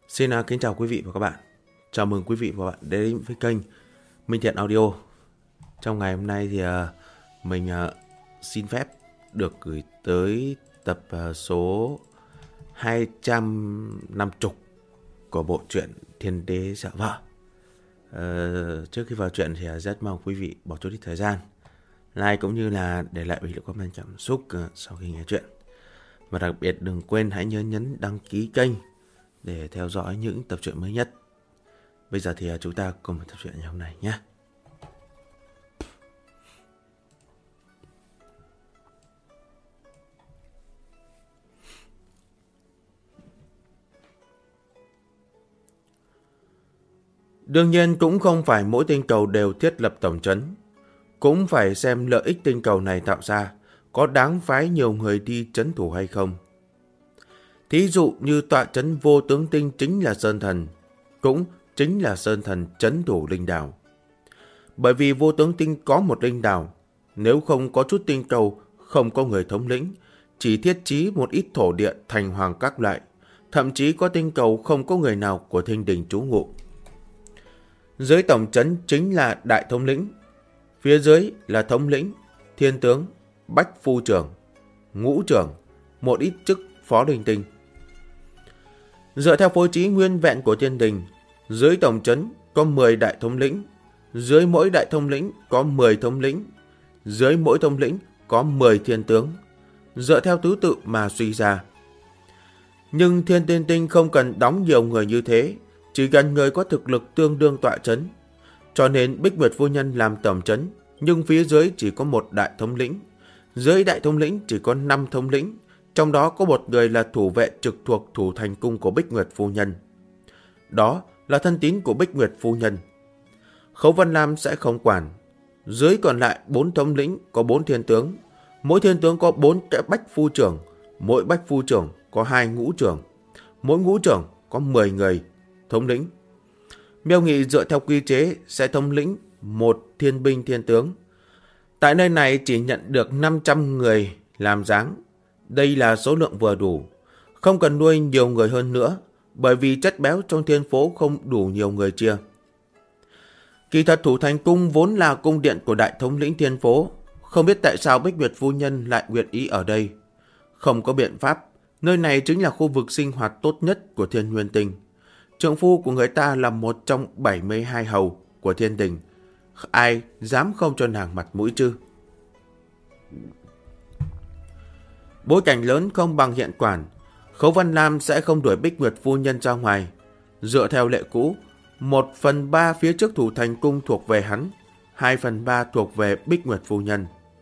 Xin kính chào quý vị và các bạn. Chào mừng quý vị và các bạn đến với kênh Minh Thiện Audio. Trong ngày hôm nay thì mình xin phép được gửi tới tập số 250 của bộ truyện Thiên Đế Sợ Vợ. Trước khi vào truyện thì rất mong quý vị bỏ chút ít thời gian like cũng như là để lại bình luận comment cảm xúc sau khi nghe truyện. Và đặc biệt đừng quên hãy nhớ nhấn đăng ký kênh để theo dõi những tập truyện mới nhất. Bây giờ thì chúng ta cùng tập truyện ngày hôm nay nhé. Đương nhiên cũng không phải mỗi tinh cầu đều thiết lập tổng trấn. Cũng phải xem lợi ích tinh cầu này tạo ra có đáng phái nhiều người đi trấn thủ hay không. Thí dụ như tọa trấn Vô Tướng Tinh chính là Sơn Thần, cũng chính là Sơn Thần trấn thủ linh đảo. Bởi vì Vô Tướng Tinh có một linh đảo, nếu không có chút tinh cầu, không có người thống lĩnh, chỉ thiết trí một ít thổ địa thành hoàng các loại, thậm chí có tinh cầu không có người nào của Thiên Đình trú ngụ. Dưới tổng trấn chính là đại thống lĩnh, phía dưới là thống lĩnh, thiên tướng, bách phu trưởng, ngũ trưởng, một ít chức phó linh tinh. Dựa theo phối trí nguyên vẹn của Thiên Đình, dưới tổng trấn có 10 đại thống lĩnh, dưới mỗi đại thống lĩnh có 10 thống lĩnh, dưới mỗi thống lĩnh có 10 thiên tướng, dựa theo thứ tự mà suy ra. Nhưng Thiên Tiên Tinh không cần đóng nhiều người như thế, chỉ cần người có thực lực tương đương tọa trấn. Cho nên Bích Nguyệt Phu Nhân làm tổng trấn, nhưng phía dưới chỉ có một đại thống lĩnh, dưới đại thống lĩnh chỉ có 5 thống lĩnh, trong đó có một người là thủ vệ trực thuộc thủ thành cung của Bích Nguyệt Phu Nhân. Đó là thân tín của Bích Nguyệt Phu Nhân. Khấu Văn Lam sẽ không quản. Dưới còn lại 4 thống lĩnh có 4 thiên tướng, mỗi thiên tướng có 4 bách phu trưởng, mỗi bách phu trưởng có 2 ngũ trưởng, mỗi ngũ trưởng có 10 người thống lĩnh. Miêu Nghị dựa theo quy chế sẽ thống lĩnh một thiên binh thiên tướng. Tại nơi này chỉ nhận được 500 người làm dáng. Đây là số lượng vừa đủ, không cần nuôi nhiều người hơn nữa, bởi vì chất béo trong thiên phố không đủ nhiều người chia. Kỳ thật thủ thành cung vốn là cung điện của đại thống lĩnh thiên phố, không biết tại sao Bích Nguyệt Phu Nhân lại nguyện ý ở đây. Không có biện pháp, nơi này chính là khu vực sinh hoạt tốt nhất của Thiên Nguyên Tinh. Trượng phu của người ta là một trong 72 hầu của Thiên Đình, ai dám không cho nàng mặt mũi chứ? Bối cảnh lớn không bằng hiện quản, Khấu Văn Lam sẽ không đuổi Bích Nguyệt Phu Nhân ra ngoài. Dựa theo lệ cũ, 1/3 phía trước thủ thành cung thuộc về hắn, 2/3 thuộc về Bích Nguyệt Phu Nhân.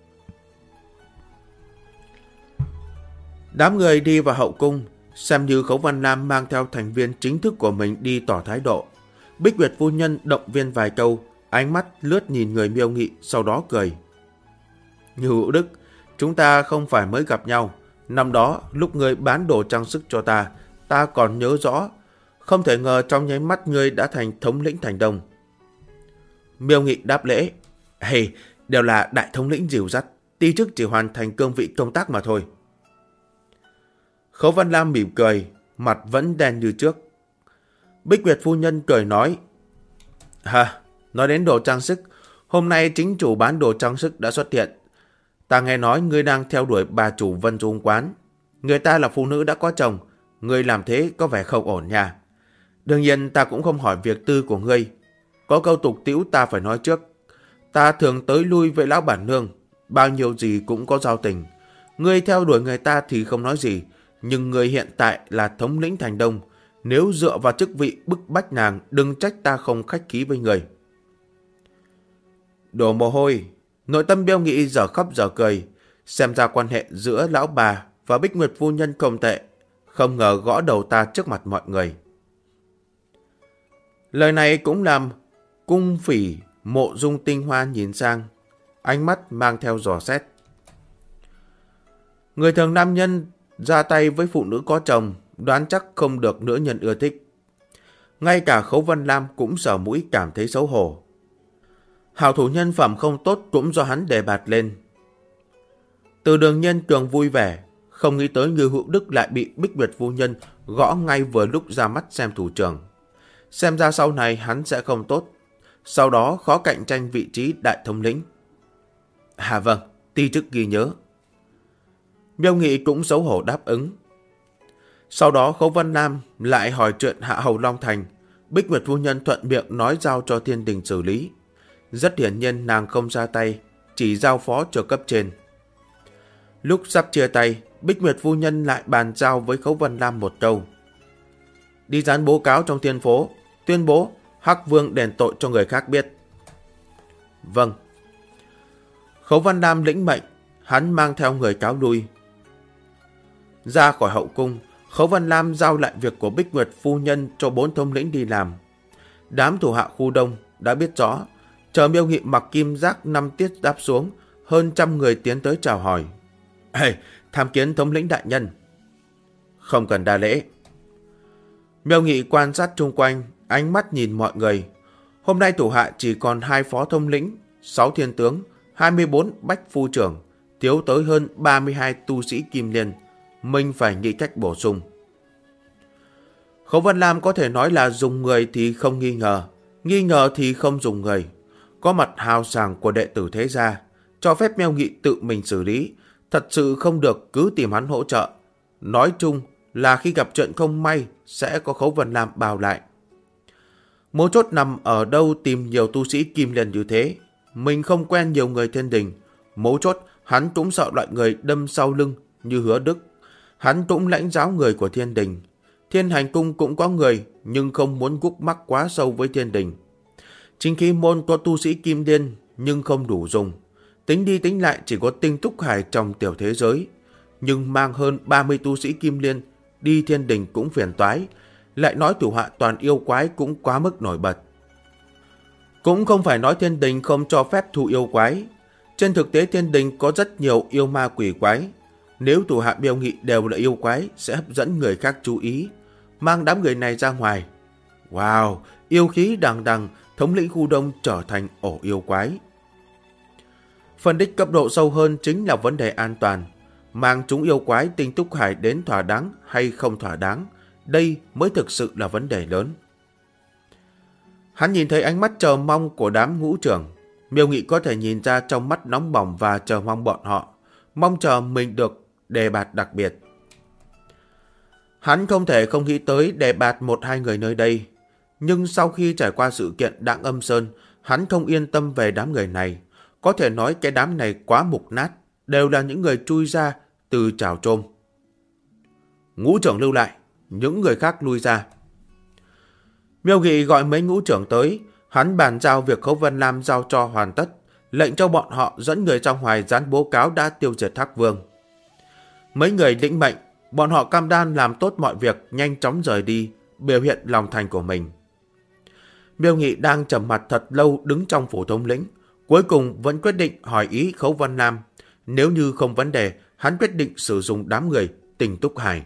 Đám người đi vào hậu cung, xem như Khấu Văn Lam mang theo thành viên chính thức của mình đi tỏ thái độ. Bích Nguyệt Phu Nhân động viên vài câu, ánh mắt lướt nhìn người Miêu Nghị, sau đó cười. Như Hữu Đức, chúng ta không phải mới gặp nhau. Năm đó, lúc ngươi bán đồ trang sức cho ta còn nhớ rõ. Không thể ngờ trong nháy mắt ngươi đã thành thống lĩnh thành Đông. Miêu Nghị đáp lễ. Hey, đều là đại thống lĩnh dìu dắt, ti chức chỉ hoàn thành cương vị công tác mà thôi. Khấu Văn Lam mỉm cười, mặt vẫn đen như trước. Bích Nguyệt Phu Nhân cười nói. Nói đến đồ trang sức, hôm nay chính chủ bán đồ trang sức đã xuất hiện. Ta nghe nói ngươi đang theo đuổi bà chủ Vân Dung quán. Người ta là phụ nữ đã có chồng, ngươi làm thế có vẻ không ổn nha. Đương nhiên ta cũng không hỏi việc tư của ngươi. Có câu tục tĩu ta phải nói trước. Ta thường tới lui với lão bản nương, bao nhiêu gì cũng có giao tình. Ngươi theo đuổi người ta thì không nói gì, nhưng ngươi hiện tại là thống lĩnh thành Đông. Nếu dựa vào chức vị bức bách nàng, đừng trách ta không khách khí với ngươi. Đổ mồ hôi. Nội tâm Miêu Nghị giờ khóc giờ cười, xem ra quan hệ giữa lão bà và Bích Nguyệt Phu Nhân không tệ, không ngờ gõ đầu ta trước mặt mọi người. Lời này cũng làm cung phỉ Mộ Dung Tinh Hoa nhìn sang, ánh mắt mang theo dò xét. Người thường nam nhân ra tay với phụ nữ có chồng, đoán chắc không được nữ nhân ưa thích. Ngay cả Khấu Văn Lam cũng sờ mũi cảm thấy xấu hổ. Hảo thủ nhân phẩm không tốt cũng do hắn đề bạt lên. Từ Đường Nhân Cường vui vẻ, không nghĩ tới Như Hữu Đức lại bị Bích Nguyệt Phu Nhân gõ ngay vừa lúc ra mắt xem thủ trưởng. Xem ra sau này hắn sẽ không tốt, sau đó khó cạnh tranh vị trí đại thống lĩnh. À vâng, ti chức ghi nhớ. Miêu Nghị cũng xấu hổ đáp ứng. Sau đó Khấu Văn Lam lại hỏi chuyện Hạ Hầu Long Thành. Bích Nguyệt phu nhân thuận miệng nói giao cho Thiên Đình xử lý. Rất hiển nhiên nàng không ra tay, chỉ giao phó cho cấp trên. Lúc sắp chia tay, Bích Nguyệt phu nhân lại bàn giao với Khấu Văn Lam một câu. Đi dán bố cáo trong thiên phố, tuyên bố Hắc Vương đền tội cho người khác biết. Vâng. Khấu Văn Lam lĩnh mệnh, hắn mang theo người cáo lui. Ra khỏi hậu cung, Khấu Văn Lam giao lại việc của Bích Nguyệt phu nhân cho 4 thống lĩnh đi làm. Đám thủ hạ khu đông đã biết rõ, chờ Miêu Nghị mặc kim giác 5 tiết đáp xuống, hơn 100 người tiến tới chào hỏi. Hey, tham kiến thống lĩnh đại nhân. Không cần đa lễ. Miêu Nghị quan sát chung quanh, ánh mắt nhìn mọi người. Hôm nay thủ hạ chỉ còn 2 phó thống lĩnh, 6 thiên tướng, 24 bách phu trưởng, thiếu tới hơn 32 tu sĩ kim liên. Mình phải nghĩ cách bổ sung. Khấu Văn Lam có thể nói là dùng người thì không nghi ngờ thì không dùng người. Có mặt hào sảng của đệ tử thế gia, cho phép Miêu Nghị tự mình xử lý, thật sự không được cứ tìm hắn hỗ trợ. Nói chung là khi gặp chuyện không may sẽ có Khấu Văn Lam bào lại. Mấu chốt nằm ở đâu tìm nhiều tu sĩ kim liên như thế. Mình không quen nhiều người Thiên Đình. Mấu chốt hắn cũng sợ loại người đâm sau lưng như Hứa Đức. Hắn cũng lãnh giáo người của Thiên Đình. Thiên Hành Cung cũng có người, nhưng không muốn gúc mắc quá sâu với Thiên Đình. Chính khí môn có tu sĩ kim liên, nhưng không đủ dùng. Tính đi tính lại chỉ có Tinh Túc Hải trong tiểu thế giới. Nhưng mang hơn 30 tu sĩ kim liên, đi Thiên Đình cũng phiền toái. Lại nói thủ hạ toàn yêu quái cũng quá mức nổi bật. Cũng không phải nói Thiên Đình không cho phép thu yêu quái. Trên thực tế Thiên Đình có rất nhiều yêu ma quỷ quái. Nếu thủ hạ Miêu Nghị đều là yêu quái sẽ hấp dẫn người khác chú ý, mang đám người này ra ngoài. Wow, yêu khí đằng đằng, thống lĩnh khu đông trở thành ổ yêu quái. Phân tích cấp độ sâu hơn chính là vấn đề an toàn. Mang chúng yêu quái Tinh Túc Hải đến thỏa đáng hay không thỏa đáng, đây mới thực sự là vấn đề lớn. Hắn nhìn thấy ánh mắt chờ mong của đám ngũ trưởng. Miêu Nghị có thể nhìn ra trong mắt nóng bỏng và chờ mong bọn họ, mong chờ mình được đề bạt đặc biệt. Hắn không thể không nghĩ tới đề bạt 1-2 người nơi đây. Nhưng sau khi trải qua sự kiện Đặng Âm Sơn, hắn không yên tâm về đám người này. Có thể nói cái đám này quá mục nát, đều là những người chui ra từ chảo trôm. Ngũ trưởng lưu lại, những người khác lui ra. Miêu Nghị gọi mấy ngũ trưởng tới, hắn bàn giao việc Khấu Văn Lam giao cho hoàn tất, lệnh cho bọn họ dẫn người ra ngoài dán bố cáo đã tiêu diệt Hắc Vương. Mấy người lĩnh mệnh, bọn họ cam đoan làm tốt mọi việc, nhanh chóng rời đi, biểu hiện lòng thành của mình. Miêu Nghị đang trầm mặt thật lâu đứng trong phủ thống lĩnh, cuối cùng vẫn quyết định hỏi ý Khấu Văn Lam. Nếu như không vấn đề, hắn quyết định sử dụng đám người Tinh Túc Hải.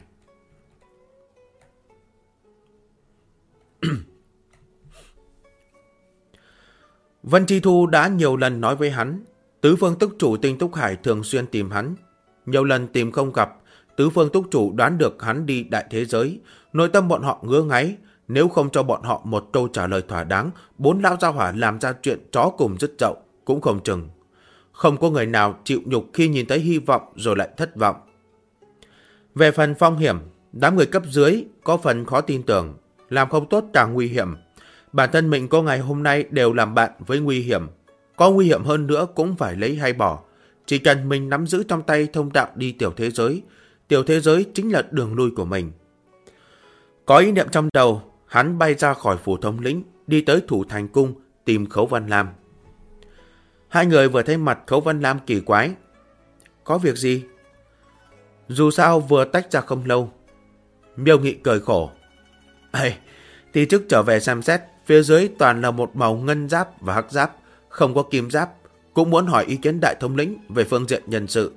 Vân Chi Thu đã nhiều lần nói với hắn, Tứ Phương Túc Chủ Tinh Túc Hải thường xuyên tìm hắn. Nhiều lần tìm không gặp, Tứ Phương Túc Chủ đoán được hắn đi đại thế giới. Nội tâm bọn họ ngứa ngáy, nếu không cho bọn họ một câu trả lời thỏa đáng, 4 lão gia hỏa làm ra chuyện chó cùng dứt dậu cũng không chừng. Không có người nào chịu nhục khi nhìn thấy hy vọng rồi lại thất vọng. Về phần phong hiểm, đám người cấp dưới có phần khó tin tưởng, làm không tốt càng nguy hiểm. Bản thân mình có ngày hôm nay đều làm bạn với nguy hiểm. Có nguy hiểm hơn nữa cũng phải lấy hay bỏ. Chỉ cần mình nắm giữ trong tay thông đạo đi tiểu thế giới chính là đường lui của mình. Có ý niệm trong đầu, hắn bay ra khỏi phủ thống lĩnh, đi tới Thủ Thành Cung tìm Khấu Văn Lam. Hai người vừa thấy mặt Khấu Văn Lam kỳ quái. Có việc gì? Dù sao vừa tách ra không lâu. Miêu Nghị cười khổ. Thì trước trở về xem xét, phía dưới toàn là một màu ngân giáp và hắc giáp, không có kim giáp. Cũng muốn hỏi ý kiến đại thống lĩnh về phương diện nhân sự.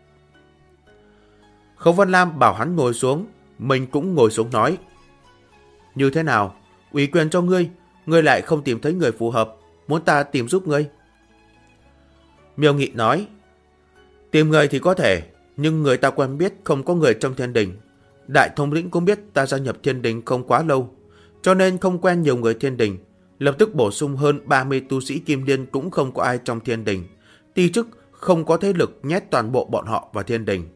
Khấu Văn Lam bảo hắn ngồi xuống, mình cũng ngồi xuống nói. Như thế nào? Ủy quyền cho ngươi, ngươi lại không tìm thấy người phù hợp, muốn ta tìm giúp ngươi? Miêu Nghị nói. Tìm người thì có thể, nhưng người ta quen biết không có người trong Thiên Đình. Đại thống lĩnh cũng biết ta gia nhập thiên đình không quá lâu, cho nên không quen nhiều người thiên đình, lập tức bổ sung hơn 30 tu sĩ kim liên cũng không có ai trong thiên đình. Ti chức không có thế lực nhét toàn bộ bọn họ vào thiên đình.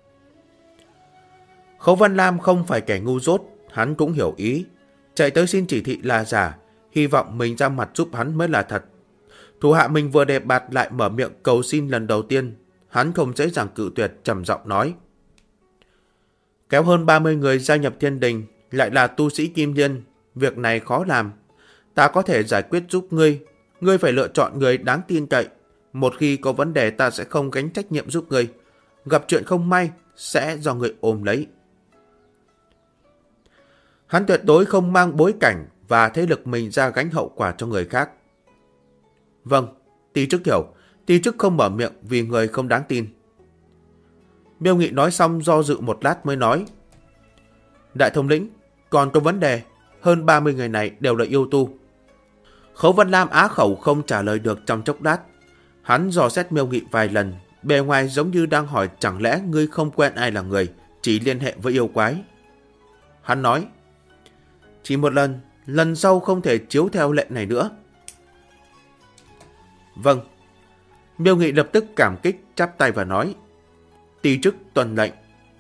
Khấu Văn Lam không phải kẻ ngu dốt, hắn cũng hiểu ý. Chạy tới xin chỉ thị là giả, hy vọng mình ra mặt giúp hắn mới là thật. Thủ hạ mình vừa đẹp bạt lại mở miệng cầu xin lần đầu tiên, hắn không dễ dàng cự tuyệt, trầm giọng nói. Kéo hơn 30 người gia nhập thiên đình, lại là tu sĩ kim liên, việc này khó làm. Ta có thể giải quyết giúp ngươi, ngươi phải lựa chọn người đáng tin cậy. Một khi có vấn đề ta sẽ không gánh trách nhiệm giúp ngươi. Gặp chuyện không may sẽ do ngươi ôm lấy. Hắn tuyệt đối không mang bối cảnh và thế lực mình ra gánh hậu quả cho người khác. Vâng, Ti chức hiểu. Ti chức không mở miệng vì người không đáng tin. Miêu Nghị nói xong do dự một lát mới nói. Đại thống lĩnh, còn có vấn đề. Hơn 30 người này đều là yêu tu. Khấu Văn Lam á khẩu không trả lời được trong chốc lát. Hắn dò xét Miêu Nghị vài lần, bề ngoài giống như đang hỏi chẳng lẽ ngươi không quen ai là người, chỉ liên hệ với yêu quái. Hắn nói, chỉ một lần, lần sau không thể chiếu theo lệnh này nữa. Vâng. Miêu Nghị lập tức cảm kích, chắp tay và nói, Ti chức tuân lệnh.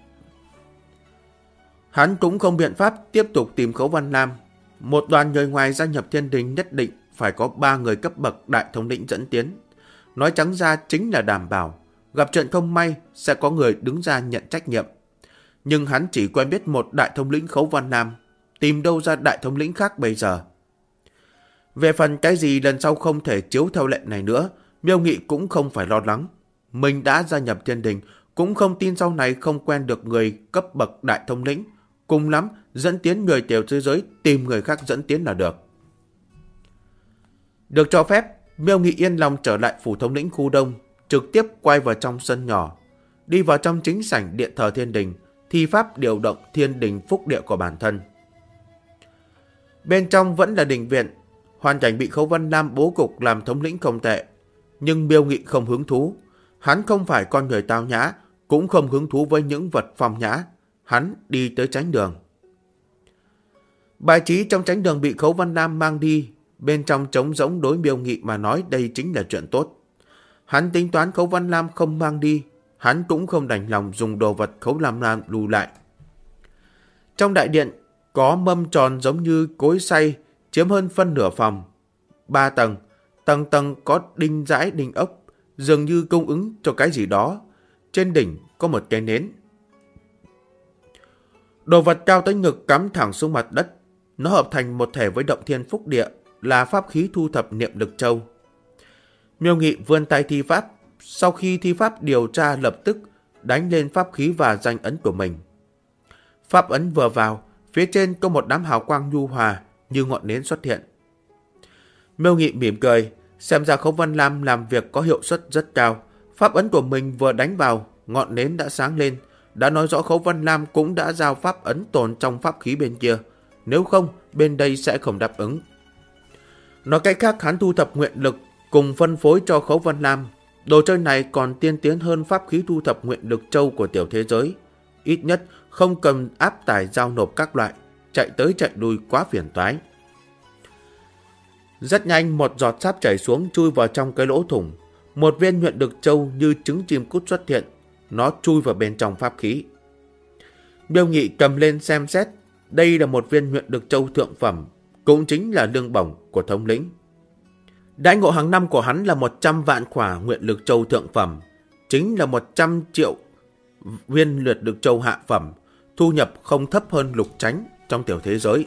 Hắn cũng không biện pháp tiếp tục tìm Khấu Văn Lam. Một đoàn người ngoài gia nhập thiên đình nhất định phải có 3 người cấp bậc đại thống lĩnh dẫn tiến. Nói trắng ra chính là đảm bảo gặp chuyện không may sẽ có người đứng ra nhận trách nhiệm. Nhưng hắn chỉ quen biết một đại thống lĩnh Khấu Văn Lam, tìm đâu ra đại thống lĩnh khác bây giờ. Về phần cái gì lần sau không thể chiếu theo lệnh này nữa, Miêu Nghị cũng không phải lo lắng. Mình đã gia nhập thiên đình, cũng không tin sau này không quen được người cấp bậc đại thống lĩnh. Cùng lắm, dẫn tiến người tiểu thế giới tìm người khác dẫn tiến là được. Được cho phép, Miêu Nghị yên lòng trở lại phủ thống lĩnh khu đông, trực tiếp quay vào trong sân nhỏ. Đi vào trong chính sảnh điện thờ thiên đình, thi pháp điều động thiên đình phúc địa của bản thân. Bên trong vẫn là đình viện, hoàn cảnh bị Khấu Văn Lam bố cục làm thống lĩnh không tệ. Nhưng Miêu Nghị không hứng thú. Hắn không phải con người tao nhã, cũng không hứng thú với những vật phong nhã. Hắn đi tới chánh đường. Bài trí trong chánh đường bị Khấu Văn Lam mang đi, bên trong trống rỗng đối Miêu Nghị mà nói đây chính là chuyện tốt. Hắn tính toán Khấu Văn Lam không mang đi, hắn cũng không đành lòng dùng đồ vật Khấu Văn Lam lưu lại. Trong đại điện có mâm tròn giống như cối xay, chiếm hơn phân nửa phòng. 3 tầng, tầng tầng có đinh dãi đinh ốc, dường như cung ứng cho cái gì đó. Trên đỉnh có một cây nến. Đồ vật cao tới ngực cắm thẳng xuống mặt đất. Nó hợp thành một thể với động thiên phúc địa, là pháp khí thu thập niệm lực châu. Miêu Nghị vươn tay thi pháp. Sau khi thi pháp điều tra lập tức đánh lên pháp khí và danh ấn của mình. Pháp ấn vừa vào, phía trên có một đám hào quang nhu hòa như ngọn nến xuất hiện. Miêu Nghị mỉm cười, xem ra Khấu Văn Lam làm việc có hiệu suất rất cao. Pháp ấn của mình vừa đánh vào, ngọn nến đã sáng lên, đã nói rõ Khấu Văn Lam cũng đã giao pháp ấn tồn trong pháp khí bên kia. Nếu không, bên đây sẽ không đáp ứng. Nói cách khác, hắn thu thập nguyện lực cùng phân phối cho Khấu Văn Lam. Đồ chơi này còn tiên tiến hơn pháp khí thu thập nguyện lực châu của tiểu thế giới. Ít nhất không cần áp tải giao nộp các loại, chạy tới chạy lui quá phiền toái. Rất nhanh một giọt sáp chảy xuống chui vào trong cái lỗ thủng. Một viên nguyện lực châu như trứng chim cút xuất hiện. Nó chui vào bên trong pháp khí. Miêu Nghị cầm lên xem xét. Đây là một viên nguyện lực châu thượng phẩm, cũng chính là lương bổng của thống lĩnh. Đãi ngộ hàng năm của hắn là 100 vạn khỏa nguyện lực châu thượng phẩm, chính là 100 triệu viên nguyện lực châu hạ phẩm, thu nhập không thấp hơn Lục Chánh trong tiểu thế giới.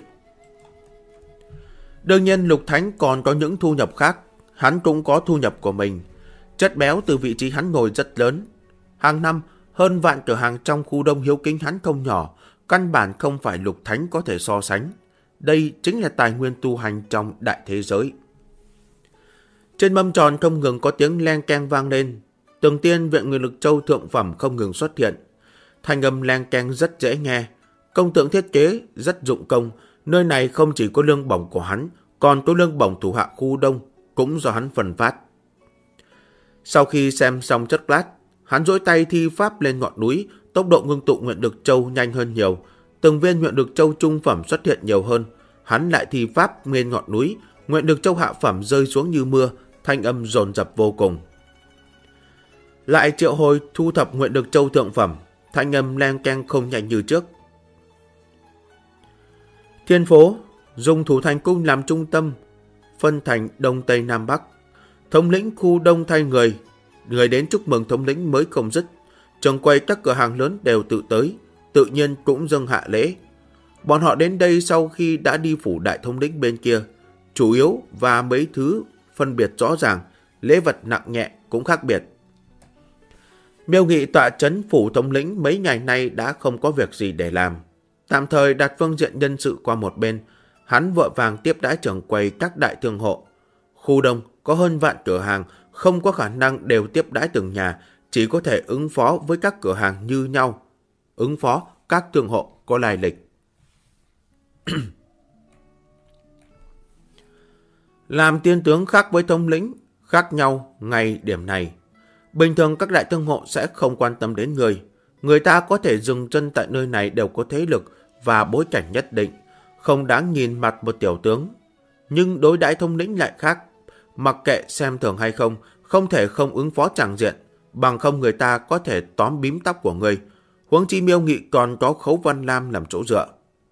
Đương nhiên Lục Thánh còn có những thu nhập khác, hắn cũng có thu nhập của mình. Chất béo từ vị trí hắn ngồi rất lớn. Hàng năm, hơn vạn cửa hàng trong khu đông hiếu kính hắn không nhỏ, căn bản không phải Lục Thánh có thể so sánh. Đây chính là tài nguyên tu hành trong đại thế giới. Trên mâm tròn không ngừng có tiếng leng keng vang lên. Từng tiên viện nguyện lực châu thượng phẩm không ngừng xuất hiện. Thanh âm leng keng rất dễ nghe. Công tượng thiết kế rất dụng công. Nơi này không chỉ có lương bổng của hắn, còn có lương bổng thủ hạ khu đông cũng do hắn phân phát. Sau khi xem xong chất lát, hắn duỗi tay thi pháp lên ngọn núi, tốc độ ngưng tụ nguyện lực châu nhanh hơn nhiều. từng viên nguyện được châu trung phẩm xuất hiện nhiều hơn. Hắn lại thi pháp nguyên ngọn núi, nguyện được châu hạ phẩm rơi xuống như mưa, thanh âm dồn dập vô cùng. Lại triệu hồi thu thập nguyện được châu thượng phẩm, thanh âm len keng không nhanh như trước. Thiên phố dùng Thủ Thành Cung làm trung tâm, phân thành Đông Tây Nam Bắc. Thống lĩnh khu Đông thay người đến chúc mừng thống lĩnh mới không dứt. Trường quầy các cửa hàng lớn đều tự tới, tự nhiên cũng dâng hạ lễ. Bọn họ đến đây sau khi đã đi phủ đại thống lĩnh bên kia, chủ yếu và mấy thứ phân biệt rõ ràng, lễ vật nặng nhẹ cũng khác biệt. Miêu Nghị tọa trấn phủ thống lĩnh mấy ngày nay đã không có việc gì để làm, tạm thời đặt phương diện nhân sự qua một bên. Hắn vội vàng tiếp đãi trưởng quầy các đại thương hộ. Khu Đông có hơn vạn cửa hàng, không có khả năng đều tiếp đãi từng nhà, chỉ có thể ứng phó với các cửa hàng như nhau, ứng phó các thương hộ có lai lịch. Làm tiên tướng khác với thống lĩnh, khác nhau ngay điểm này. Bình thường các đại thương hộ sẽ không quan tâm đến người. Người ta có thể dừng chân tại nơi này đều có thế lực và bối cảnh nhất định, không đáng nhìn mặt một tiểu tướng. Nhưng đối đãi thống lĩnh lại khác, mặc kệ xem thường hay không, không thể không ứng phó tràng diện, bằng không người ta có thể tóm bím tóc của người. Huống chi Miêu Nghị còn có Khấu Văn Lam làm chỗ dựa.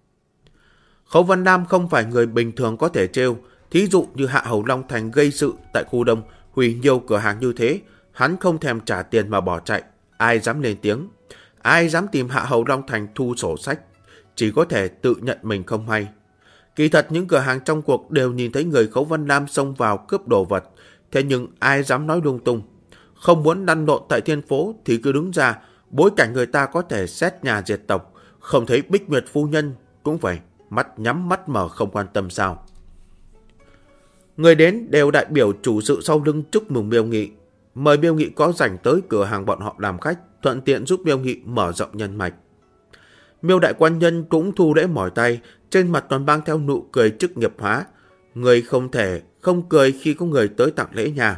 Khấu Văn Lam không phải người bình thường có thể trêu. Thí dụ như Hạ Hầu Long Thành gây sự tại khu Đông, hủy nhiều cửa hàng như thế, hắn không thèm trả tiền mà bỏ chạy, ai dám lên tiếng, ai dám tìm Hạ Hầu Long Thành thu sổ sách, chỉ có thể tự nhận mình không hay. Kỳ thật những cửa hàng trong cuộc đều nhìn thấy người Khấu Văn Lam xông vào cướp đồ vật, thế nhưng ai dám nói lung tung. Không muốn lăn lộn tại thiên phố thì cứ đứng ra, bối cảnh người ta có thể xét nhà diệt tộc, không thấy Bích Nguyệt phu nhân cũng phải mắt nhắm mắt mở không quan tâm sao. Người đến đều đại biểu chủ sự sau lưng chúc mừng Miêu Nghị, mời Miêu Nghị có rảnh tới cửa hàng bọn họ làm khách, thuận tiện giúp Miêu Nghị mở rộng nhân mạch. Miêu đại quan nhân cũng thu lễ mỏi tay, trên mặt còn mang theo nụ cười chức nghiệp hóa. Người không thể không cười khi có người tới tặng lễ nhà.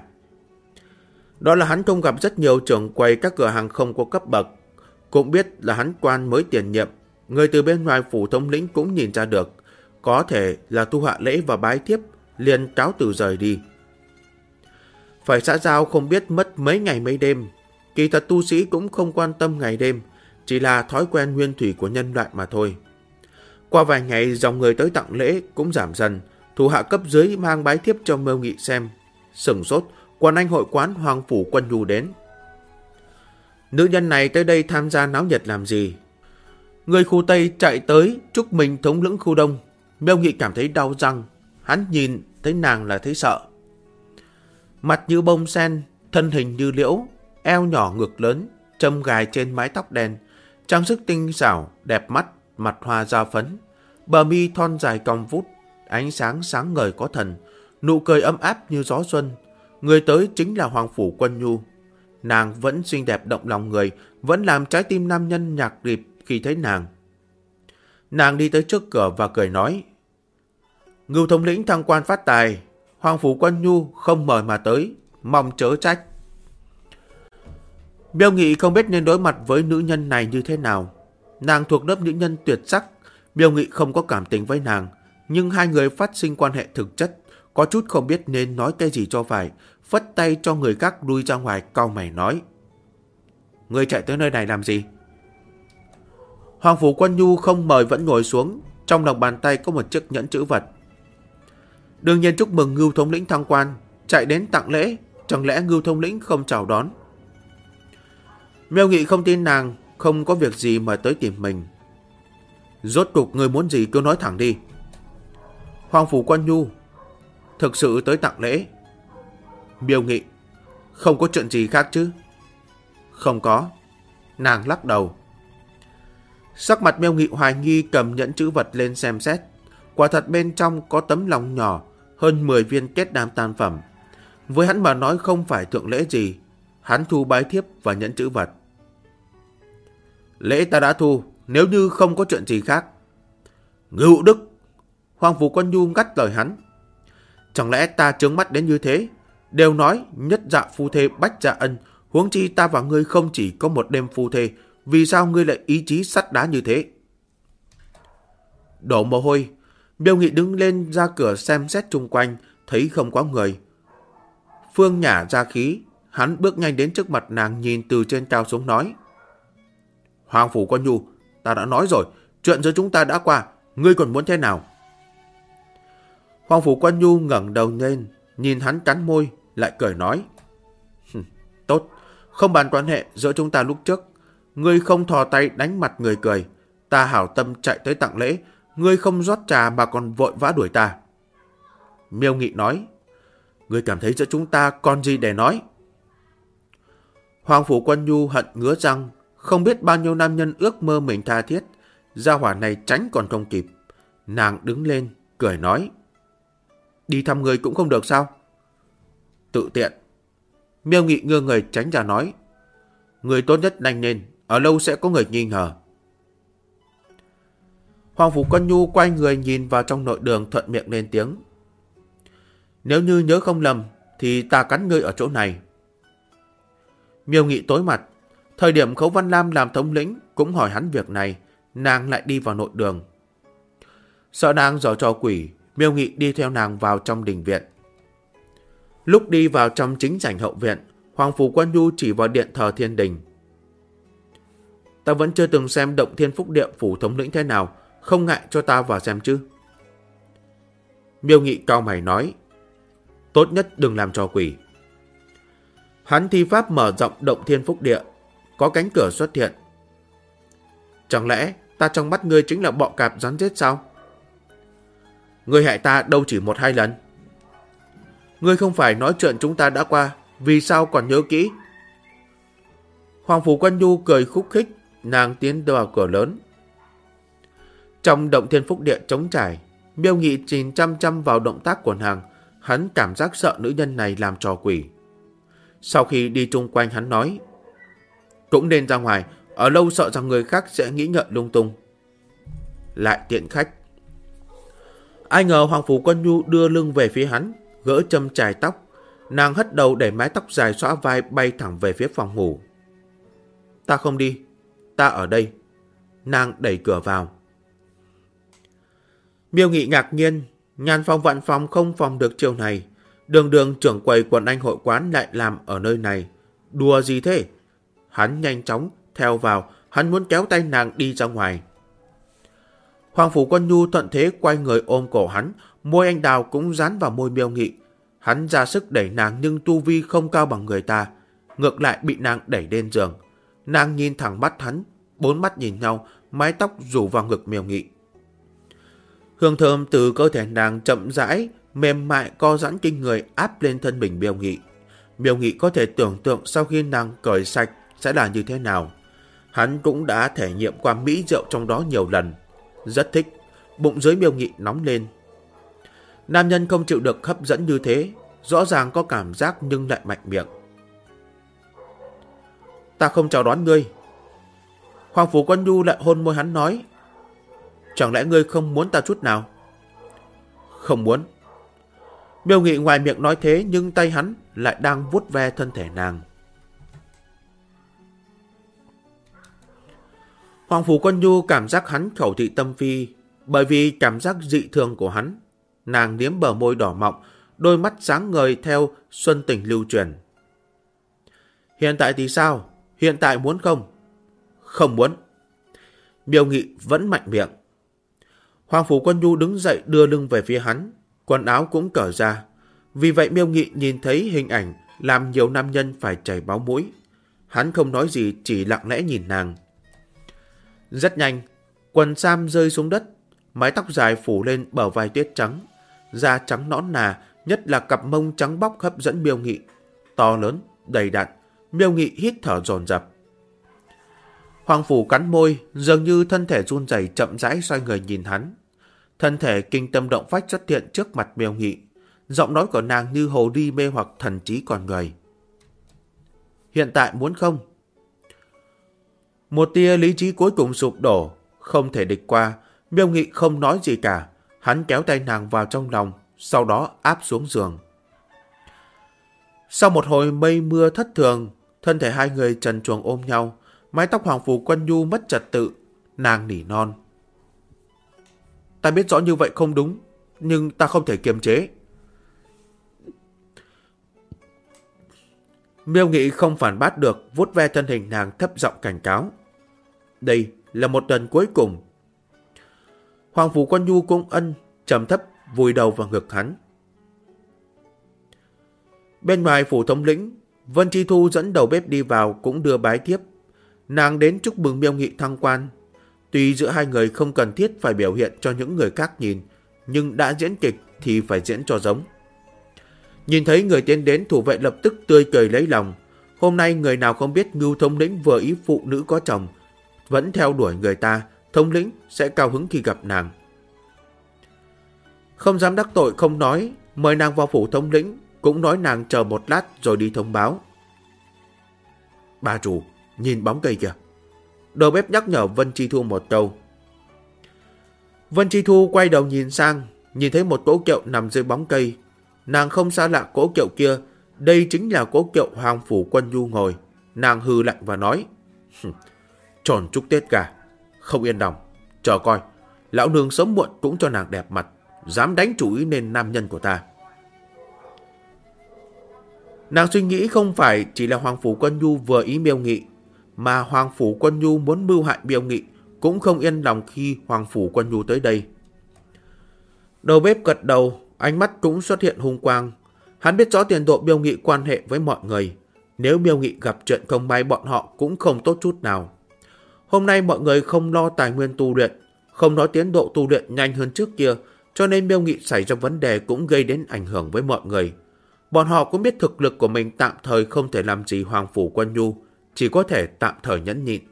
Đó là hắn không gặp rất nhiều trưởng quầy các cửa hàng không có cấp bậc, cũng biết là hắn quan mới tiền nhiệm. Người từ bên ngoài phủ thống lĩnh cũng nhìn ra được, có thể là thu hạ lễ và bái thiếp, liền cáo từ rời đi. Phải xã giao không biết mất mấy ngày mấy đêm. Kỳ thật tu sĩ cũng không quan tâm ngày đêm, chỉ là thói quen nguyên thủy của nhân loại mà thôi. Qua vài ngày dòng người tới tặng lễ cũng giảm dần. Thủ hạ cấp dưới mang bái thiếp cho Miêu Nghị xem. Sửng sốt, Quan Anh hội quán Hoàng Phủ Quân Nhu đến. Nữ nhân này tới đây tham gia náo nhiệt làm gì? Người khu Tây chạy tới chúc mừng thống lĩnh khu Đông. Miêu Nghị cảm thấy đau răng. Hắn nhìn thấy nàng là thấy sợ. Mặt như bông sen, thân hình như liễu, eo nhỏ ngực lớn, châm gài trên mái tóc đen, trang sức tinh xảo, đẹp mắt, mặt hoa da phấn, bờ mi thon dài cong vút, ánh sáng sáng ngời có thần, nụ cười ấm áp như gió xuân. Người tới chính là Hoàng Phủ Quân Nhu. Nàng vẫn xinh đẹp động lòng người, vẫn làm trái tim nam nhân nhạc rịp khi thấy nàng. Nàng đi tới trước cửa và cười nói: Ngưu thống lĩnh thăng quan phát tài, Hoàng Phủ Quân Nhu không mời mà tới, mong chớ trách. Miêu Nghị không biết nên đối mặt với nữ nhân này như thế nào. Nàng thuộc lớp nữ nhân tuyệt sắc, Miêu Nghị không có cảm tình với nàng, nhưng hai người phát sinh quan hệ thực chất, có chút không biết nên nói cái gì cho phải, phất tay cho người khác lui ra ngoài, cau mày nói: Ngươi chạy tới nơi này làm gì? Hoàng Phủ Quân Nhu không mời vẫn ngồi xuống, trong lòng bàn tay có một chiếc nhẫn chữ vật. Đương nhiên chúc mừng Ngưu thống lĩnh thăng quan, chạy đến tặng lễ, chẳng lẽ Ngưu thống lĩnh không chào đón? Miêu Nghị không tin nàng không có việc gì mà tới tìm mình. Rốt cuộc người muốn gì cứ nói thẳng đi. Hoàng Phủ Quân Nhu: Thực sự tới tặng lễ. Miêu Nghị: Không có chuyện gì khác chứ? Không có. Nàng lắc đầu. Sắc mặt Miêu Nghị hoài nghi, cầm nhẫn chữ vật lên xem xét. Quả thật bên trong có tấm lòng nhỏ, hơn 10 viên kết đam tan phẩm. Với hắn mà nói không phải thượng lễ gì. Hắn thu bái thiếp và nhẫn chữ vật. Lễ ta đã thu, nếu như không có chuyện gì khác. Ngưu Đức! Hoàng Phủ Quân Nhu ngắt lời hắn. Chẳng lẽ ta trướng mắt đến như thế? Đều nói nhất dạ phu thê bách dạ ân, huống chi ta và ngươi không chỉ có một đêm phu thê, vì sao ngươi lại ý chí sắt đá như thế? đổ mồ hôi. Miêu Nghị đứng lên ra cửa xem xét chung quanh, thấy không có người. Phương nhả ra khí, hắn bước nhanh đến trước mặt nàng, nhìn từ trên cao xuống nói: Hoàng Phủ Quân Nhu, ta đã nói rồi, chuyện giữa chúng ta đã qua, ngươi còn muốn thế nào? Hoàng Phủ Quân Nhu ngẩng đầu lên, nhìn hắn cắn môi, lại cười nói: Tốt, không bàn quan hệ giữa chúng ta lúc trước. Ngươi không thò tay đánh mặt người cười, ta hảo tâm chạy tới tặng lễ, ngươi không rót trà mà còn vội vã đuổi ta. Miêu Nghị nói: Ngươi cảm thấy giữa chúng ta còn gì để nói? Hoàng Phủ Quân Nhu hận ngứa răng, không biết bao nhiêu nam nhân ước mơ mình tha thiết, gia hỏa này tránh còn không kịp. Nàng đứng lên, cười nói: Đi thăm người cũng không được sao? Tự tiện. Miêu Nghị ngơ người tránh ra nói: Người tốt nhất nhanh lên, ở lâu sẽ có người nghi ngờ. Hoàng Phủ Quân Nhu quay người nhìn vào trong nội đường, thuận miệng lên tiếng: Nếu như nhớ không lầm thì ta cắn ngươi ở chỗ này. Miêu Nghị tối mặt. Thời điểm Khấu Văn Lam làm thống lĩnh cũng hỏi hắn việc này, nàng lại đi vào nội đường. Sợ nàng giở trò quỷ, Miêu Nghị đi theo nàng vào trong đình viện. Lúc đi vào trong chính sảnh hậu viện, Hoàng Phủ Quân Nhu chỉ vào điện thờ thiên đình. Ta vẫn chưa từng xem Động Thiên Phúc Địa phủ thống lĩnh thế nào, không ngại cho ta vào xem chứ? Miêu Nghị cau mày nói: Tốt nhất đừng làm trò quỷ. Hắn thi pháp mở rộng Động Thiên Phúc Địa, có cánh cửa xuất hiện. Chẳng lẽ ta trong mắt ngươi chính là bọ cạp rắn rết sao? Ngươi hại ta đâu chỉ 1-2 lần. Ngươi không phải nói chuyện chúng ta đã qua, vì sao còn nhớ kỹ? Hoàng Phủ Quân Nhu cười khúc khích, nàng tiến vào cửa lớn. Trong Động Thiên Phúc Địa trống trải, Miêu Nghị nhìn chăm chăm vào động tác của nàng, hắn cảm giác sợ nữ nhân này làm trò quỷ. Sau khi đi chung quanh hắn nói: Cũng nên ra ngoài, ở lâu sợ rằng người khác sẽ nghĩ ngợi lung tung. Lại tiện khách. Ai ngờ Hoàng Phủ Quân Nhu đưa lưng về phía hắn, gỡ châm chải tóc. Nàng hất đầu để mái tóc dài xõa vai bay thẳng về phía phòng ngủ. Ta không đi, ta ở đây. Nàng đẩy cửa vào. Miêu Nghị ngạc nhiên, ngàn phòng vạn phòng không phòng được chiều này. Đường đường trưởng quầy quần anh hội quán lại làm ở nơi này. Đùa gì thế? Hắn nhanh chóng theo vào, hắn muốn kéo tay nàng đi ra ngoài. Hoàng Phủ Quân Nhu thuận thế quay người ôm cổ hắn, môi anh đào cũng dán vào môi Miêu Nghị. Hắn ra sức đẩy nàng nhưng tu vi không cao bằng người ta, ngược lại bị nàng đẩy lên giường. Nàng nhìn thẳng mắt hắn, 4 mắt nhìn nhau, mái tóc rủ vào ngực Miêu Nghị. Hương thơm từ cơ thể nàng chậm rãi, mềm mại co giãn kinh người áp lên thân mình Miêu Nghị. Miêu Nghị có thể tưởng tượng sau khi nàng cởi sạch sẽ là như thế nào. Hắn cũng đã thể nghiệm qua mỹ rượu trong đó nhiều lần. Rất thích, bụng dưới Miêu Nghị nóng lên. Nam nhân không chịu được hấp dẫn như thế, rõ ràng có cảm giác nhưng lại mạnh miệng. Ta không chào đón ngươi. Hoàng Phủ Quân Nhu lại hôn môi hắn nói: Chẳng lẽ ngươi không muốn ta chút nào? Không muốn. Miêu Nghị ngoài miệng nói thế nhưng tay hắn lại đang vuốt ve thân thể nàng. Hoàng Phủ Quân Nhu cảm giác hắn khẩu thị tâm phi, bởi vì cảm giác dị thường của hắn. Nàng liếm bờ môi đỏ mọng, đôi mắt sáng ngời theo xuân tình lưu truyền. Hiện tại thì sao? Hiện tại muốn không? Không muốn. Miêu Nghị vẫn mạnh miệng. Hoàng Phủ Quân Nhu đứng dậy đưa lưng về phía hắn, quần áo cũng cởi ra. Vì vậy Miêu Nghị nhìn thấy hình ảnh làm nhiều nam nhân phải chảy máu mũi. Hắn không nói gì, chỉ lặng lẽ nhìn nàng. Rất nhanh, quần sam rơi xuống đất, mái tóc dài phủ lên bờ vai tuyết trắng, da trắng nõn nà, nhất là cặp mông trắng bóc hấp dẫn Miêu Nghị. To lớn, đầy đặn, Miêu Nghị hít thở dồn dập. Hoàng Phủ cắn môi, dường như thân thể run rẩy chậm rãi xoay người nhìn hắn. Thân thể kinh tâm động phách xuất hiện trước mặt Miêu Nghị. Giọng nói của nàng như hồ ly mê hoặc thần trí con người. Hiện tại muốn không? Một tia lý trí cuối cùng sụp đổ, không thể địch qua. Miêu Nghị không nói gì cả. Hắn kéo tay nàng vào trong lòng, sau đó áp xuống giường. Sau một hồi mây mưa thất thường, thân thể hai người trần truồng ôm nhau. Mái tóc Hoàng Phủ Quân Nhu mất trật tự, nàng nỉ non: ta biết rõ như vậy không đúng, nhưng ta không thể kiềm chế. Miêu Nghị không phản bác được, vuốt ve thân hình nàng thấp giọng cảnh cáo. Đây là một lần cuối cùng. Hoàng Phủ Quân Nhu cũng trầm thấp vùi đầu vào ngực hắn. Bên ngoài phủ thống lĩnh, Vân Chi Thu dẫn đầu bếp đi vào cũng đưa bái thiếp. Nàng đến chúc mừng Miêu Nghị thăng quan. Tuy giữa hai người không cần thiết phải biểu hiện cho những người khác nhìn, nhưng đã diễn kịch thì phải diễn cho giống. Nhìn thấy người tiến đến, thủ vệ lập tức tươi cười lấy lòng. Hôm nay người nào không biết Ngưu thống lĩnh vừa ý phụ nữ có chồng, vẫn theo đuổi người ta, thống lĩnh sẽ cao hứng khi gặp nàng. Không dám đắc tội không nói, mời nàng vào phủ thống lĩnh, cũng nói nàng chờ một lát rồi đi thông báo. Bà chủ, nhìn bóng cây kìa. Đầu bếp nhắc nhở Vân Chi Thu một câu. Vân Chi Thu quay đầu nhìn sang, nhìn thấy một cỗ kiệu nằm dưới bóng cây. Nàng không xa lạ cỗ kiệu kia, đây chính là cỗ kiệu Hoàng Phủ Quân Nhu ngồi. Nàng hừ lạnh và nói, tròn chúc Tết cả, không yên lòng, chờ coi, lão nương sớm muộn cũng cho nàng đẹp mặt, dám đánh chủ ý nên nam nhân của ta. Nàng suy nghĩ không phải chỉ là Hoàng Phủ Quân Nhu vừa ý Miêu Nghị, mà Hoàng Phủ Quân Nhu muốn mưu hại Miêu Nghị, cũng không yên lòng khi Hoàng Phủ Quân Nhu tới đây. Đầu bếp gật đầu, ánh mắt cũng xuất hiện hung quang. Hắn biết rõ tiền độ Miêu Nghị quan hệ với mọi người. Nếu Miêu Nghị gặp chuyện không may, bọn họ cũng không tốt chút nào. Hôm nay mọi người không lo tài nguyên tu luyện, không nói tiến độ tu luyện nhanh hơn trước kia, cho nên Miêu Nghị xảy ra vấn đề cũng gây đến ảnh hưởng với mọi người. Bọn họ cũng biết thực lực của mình tạm thời không thể làm gì Hoàng Phủ Quân Nhu, chỉ có thể tạm thời nhẫn nhịn.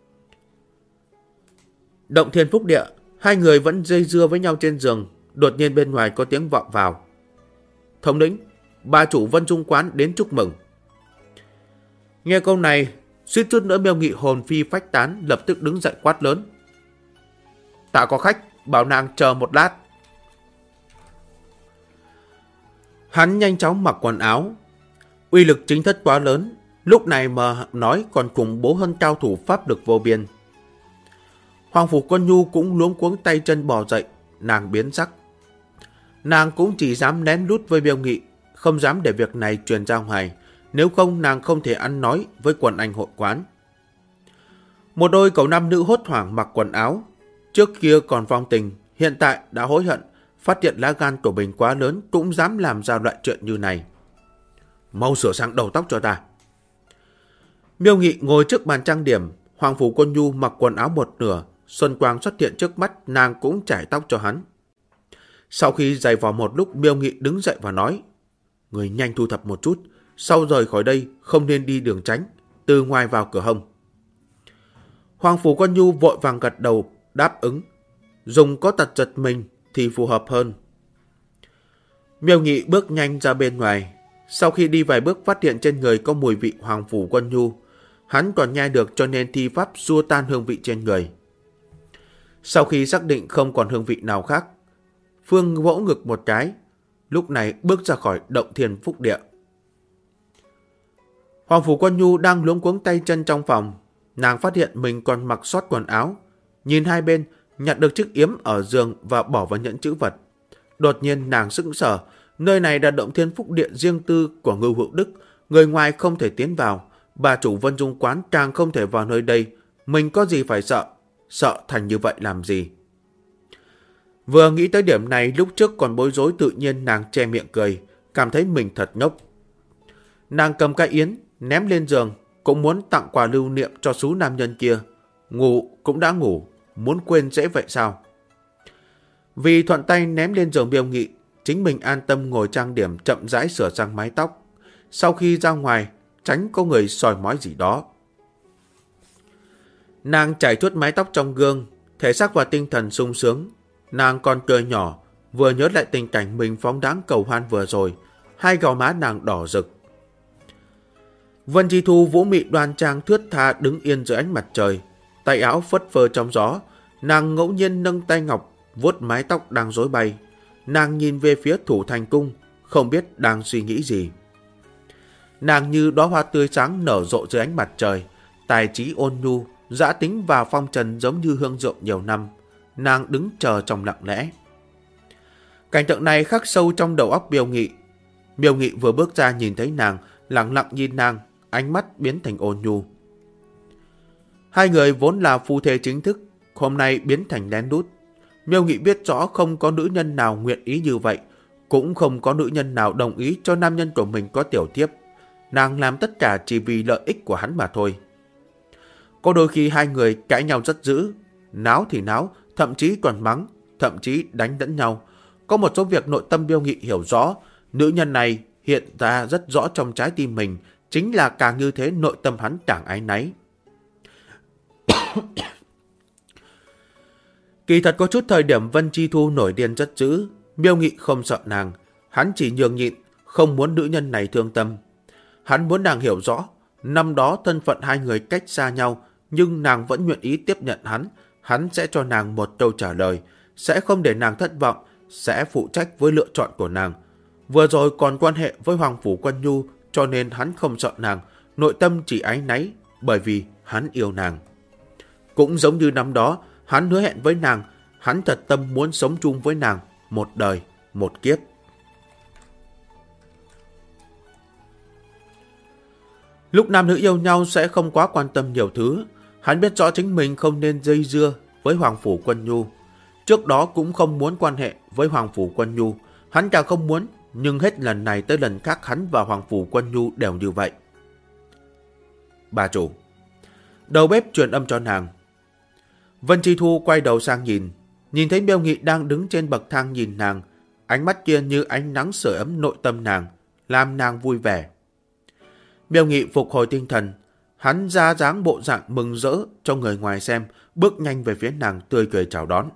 Động Thiên Phúc Địa, hai người vẫn dây dưa với nhau trên giường, đột nhiên bên ngoài có tiếng vọng vào. Thống lĩnh, bà chủ Vân Dung Quán đến chúc mừng. Nghe câu này, suýt chút nữa Miêu Nghị hồn phi phách tán, lập tức đứng dậy quát lớn. Ta có khách, bảo nàng chờ một lát. Hắn nhanh chóng mặc quần áo. Uy lực chính thất quá lớn, lúc này mà nói còn khủng bố hơn cao thủ pháp lực vô biên. Hoàng Phủ Quân Nhu cũng luống cuống tay chân bò dậy, nàng biến sắc. Nàng cũng chỉ dám lén lút với Miêu Nghị, không dám để việc này truyền ra ngoài, nếu không nàng không thể ăn nói với quần anh hội quán. Một đôi cậu nam nữ hốt hoảng mặc quần áo, trước kia còn vong tình, hiện tại đã hối hận, phát hiện lá gan của mình quá lớn cũng dám làm ra loại chuyện như này. Mau sửa sang đầu tóc cho ta. Miêu Nghị ngồi trước bàn trang điểm, Hoàng Phủ Quân Nhu mặc quần áo một nửa, xuân quang xuất hiện trước mắt, nàng cũng chải tóc cho hắn. Sau khi giày vò một lúc, Miêu Nghị đứng dậy và nói, người nhanh thu thập một chút, sau rời khỏi đây không nên đi đường tránh, từ ngoài vào cửa hông. Hoàng Phủ Quân Nhu vội vàng gật đầu, đáp ứng, dùng có tật giật mình thì phù hợp hơn. Miêu Nghị bước nhanh ra bên ngoài, sau khi đi vài bước phát hiện trên người có mùi vị Hoàng Phủ Quân Nhu, hắn còn nhai được cho nên thi pháp xua tan hương vị trên người. Sau khi xác định không còn hương vị nào khác, Phương vỗ ngực một cái, lúc này bước ra khỏi Động Thiên Phúc Địa. Hoàng Phủ Quân Nhu đang luống cuống tay chân trong phòng, nàng phát hiện mình còn mặc sót quần áo, nhìn hai bên, nhặt được chiếc yếm ở giường và bỏ vào nhẫn trữ vật. Đột nhiên nàng sững sờ, nơi này là Động Thiên Phúc Địa riêng tư của Ngưu Hữu Đức, người ngoài không thể tiến vào, bà chủ Vân Dung Quán càng không thể vào nơi đây, mình có gì phải sợ, sợ thành như vậy làm gì. Vừa nghĩ tới điểm này, lúc trước còn bối rối, tự nhiên nàng che miệng cười, cảm thấy mình thật ngốc. Nàng cầm cái yến, ném lên giường, cũng muốn tặng quà lưu niệm cho số nam nhân kia. Ngủ cũng đã ngủ, muốn quên dễ vậy sao? Vì thuận tay ném lên giường Miêu Nghị, chính mình an tâm ngồi trang điểm chậm rãi sửa sang mái tóc. Sau khi ra ngoài, tránh có người soi mói gì đó. Nàng chải chuốt mái tóc trong gương, thể xác và tinh thần sung sướng. Nàng còn cười nhỏ, vừa nhớ lại tình cảnh mình phóng đáng cầu hoan vừa rồi, hai gò má nàng đỏ rực. Vân Chi Thu vũ mị đoan trang thướt tha đứng yên dưới ánh mặt trời, tay áo phất phơ trong gió, nàng ngẫu nhiên nâng tay ngọc vuốt mái tóc đang rối bay. Nàng nhìn về phía Thủ Thành Cung, không biết đang suy nghĩ gì. Nàng như đóa hoa tươi sáng nở rộ dưới ánh mặt trời, tài trí ôn nhu, dã tính và phong trần giống như hương rượu nhiều năm. nàng đứng chờ trong lặng lẽ. Cảnh tượng này khắc sâu trong đầu óc Miêu Nghị. Miêu Nghị vừa bước ra nhìn thấy nàng, lặng lặng nhìn nàng, ánh mắt biến thành ôn nhu. Hai người vốn là phu thê chính thức, hôm nay biến thành lén lút. Miêu Nghị biết rõ không có nữ nhân nào nguyện ý như vậy, cũng không có nữ nhân nào đồng ý cho nam nhân của mình có tiểu thiếp. Nàng làm tất cả chỉ vì lợi ích của hắn mà thôi. Có đôi khi hai người cãi nhau rất dữ, náo thì náo, thậm chí còn mắng, thậm chí đánh lẫn nhau. Có một số việc nội tâm Miêu Nghị hiểu rõ, nữ nhân này hiện ra rất rõ trong trái tim mình, chính là càng như thế nội tâm hắn càng áy náy. Kỳ thật có chút thời điểm Vân Chi Thu nổi điên rất dữ, Miêu Nghị không sợ nàng, hắn chỉ nhường nhịn, không muốn nữ nhân này thương tâm. Hắn muốn nàng hiểu rõ, năm đó thân phận hai người cách xa nhau, nhưng nàng vẫn nguyện ý tiếp nhận hắn sẽ cho nàng một câu trả lời, sẽ không để nàng thất vọng, sẽ phụ trách với lựa chọn của nàng. Vừa rồi còn quan hệ với Hoàng Phủ Quân Nhu, cho nên hắn không sợ nàng, nội tâm chỉ áy náy, bởi vì hắn yêu nàng. Cũng giống như năm đó, hắn hứa hẹn với nàng, hắn thật tâm muốn sống chung với nàng, một đời, một kiếp. Lúc nam nữ yêu nhau sẽ không quá quan tâm nhiều thứ, hắn biết rõ chính mình không nên dây dưa với Hoàng Phủ Quân Nhu. Trước đó cũng không muốn quan hệ với Hoàng Phủ Quân Nhu, hắn càng không muốn, nhưng hết lần này tới lần khác hắn và Hoàng Phủ Quân Nhu đều như vậy. Bà chủ. Đầu bếp truyền âm cho nàng. Vân Chi Thu quay đầu sang nhìn thấy Miêu Nghị đang đứng trên bậc thang nhìn nàng, ánh mắt kia như ánh nắng sưởi ấm nội tâm nàng, làm nàng vui vẻ. Miêu Nghị phục hồi tinh thần, hắn ra dáng bộ dạng mừng rỡ cho người ngoài xem, bước nhanh về phía nàng tươi cười chào đón.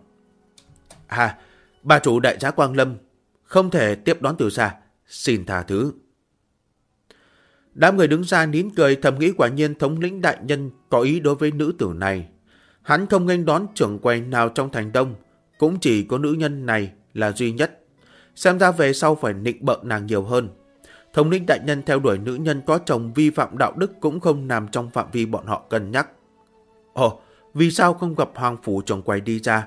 Bà chủ đại giá quang lâm, không thể tiếp đón từ xa, xin tha thứ. Đám người đứng ra nín cười thầm nghĩ quả nhiên thống lĩnh đại nhân có ý đối với nữ tử này. Hắn không nghênh đón trưởng quầy nào trong thành đông, cũng chỉ có nữ nhân này là duy nhất. Xem ra về sau phải nịnh bợ nàng nhiều hơn. Thống lĩnh đại nhân theo đuổi nữ nhân có chồng vi phạm đạo đức cũng không nằm trong phạm vi bọn họ cân nhắc. Vì sao không gặp Hoàng Phủ trưởng quầy đi ra?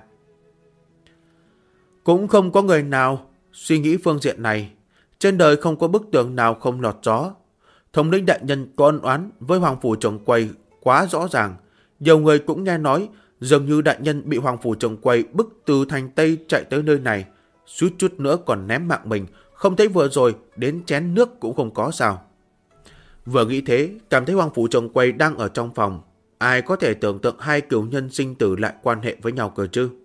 Cũng không có người nào suy nghĩ phương diện này. Trên đời không có bức tường nào không lọt gió. Thống lĩnh đại nhân có ân oán với Hoàng Phủ trưởng quầy quá rõ ràng. Nhiều người cũng nghe nói dường như đại nhân bị Hoàng Phủ trưởng quầy bức từ thành Tây chạy tới nơi này, suýt chút nữa còn ném mạng mình, không thấy vừa rồi đến chén nước cũng không có sao. Vừa nghĩ thế, cảm thấy Hoàng Phủ trưởng quầy đang ở trong phòng, ai có thể tưởng tượng hai cửu nhân sinh tử lại quan hệ với nhau cơ chứ?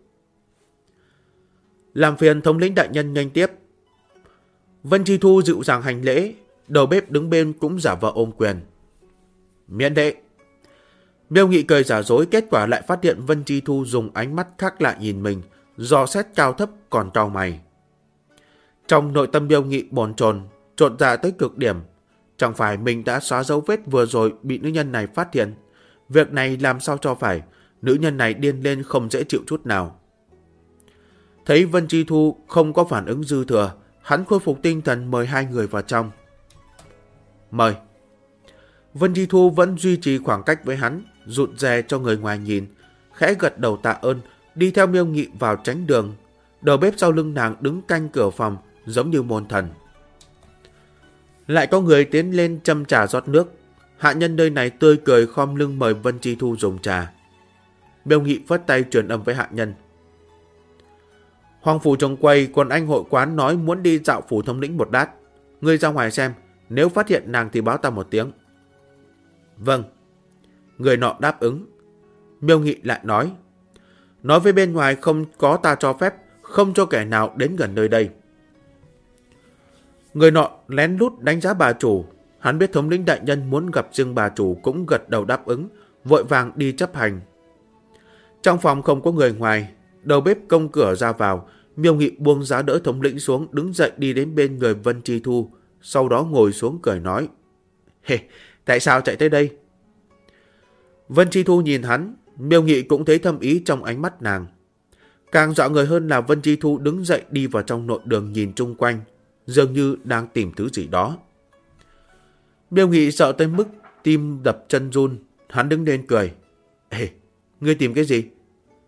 Làm phiền thống lĩnh đại nhân nhanh tiếp. Vân Chi Thu dịu dàng hành lễ, đầu bếp đứng bên cũng giả vờ ôm quyền. Miễn đệ. Miêu Nghị cười giả dối, kết quả lại phát hiện Vân Chi Thu dùng ánh mắt khác lạ nhìn mình, dò xét cao thấp còn cau mày. Trong nội tâm Miêu Nghị bồn chồn, trộn dạ tới cực điểm. Chẳng phải mình đã xóa dấu vết vừa rồi bị nữ nhân này phát hiện. Việc này làm sao cho phải, nữ nhân này điên lên không dễ chịu chút nào. Thấy Vân Chi Thu không có phản ứng dư thừa, hắn khôi phục tinh thần mời hai người vào trong. Mời. Vân Chi Thu vẫn duy trì khoảng cách với hắn, rụt rè cho người ngoài nhìn, khẽ gật đầu tạ ơn, đi theo Miêu Nghị vào tránh đường. Đầu bếp sau lưng nàng đứng canh cửa phòng, giống như môn thần. Lại có người tiến lên châm trà rót nước. Hạ nhân nơi này tươi cười khom lưng mời Vân Chi Thu dùng trà. Miêu Nghị phất tay truyền âm với hạ nhân. Hoàng Phủ trông quay, còn anh hội quán nói muốn đi dạo phủ thống lĩnh một đát. Ngươi ra ngoài xem, nếu phát hiện nàng thì báo ta một tiếng. Vâng. Người nọ đáp ứng. Miêu Nghị lại nói với bên ngoài không có ta cho phép, không cho kẻ nào đến gần nơi đây. Người nọ lén lút đánh giá bà chủ. Hắn biết thống lĩnh đại nhân muốn gặp riêng bà chủ cũng gật đầu đáp ứng, vội vàng đi chấp hành. Trong phòng không có người ngoài, đầu bếp công cửa ra vào. Miêu Nghị buông giá đỡ thống lĩnh xuống, đứng dậy đi đến bên người Vân Chi Thu, sau đó ngồi xuống cười nói. Tại sao chạy tới đây? Vân Chi Thu nhìn hắn, Miêu Nghị cũng thấy thâm ý trong ánh mắt nàng. Càng dọa người hơn là Vân Chi Thu đứng dậy đi vào trong nội đường nhìn chung quanh, dường như đang tìm thứ gì đó. Miêu Nghị sợ tới mức tim đập chân run, hắn đứng lên cười. Ngươi tìm cái gì?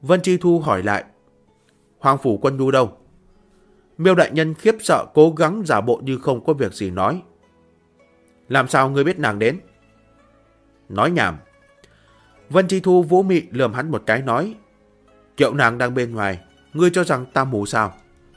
Vân Chi Thu hỏi lại. Hoàng phủ Quân Nhu đâu? Miêu đại nhân khiếp sợ cố gắng giả bộ như không có việc gì nói. Làm sao ngươi biết nàng đến? Nói nhảm. Vân Chi Thu vũ mị lườm hắn một cái nói. Kiệu nàng đang bên ngoài, ngươi cho rằng ta mù sao?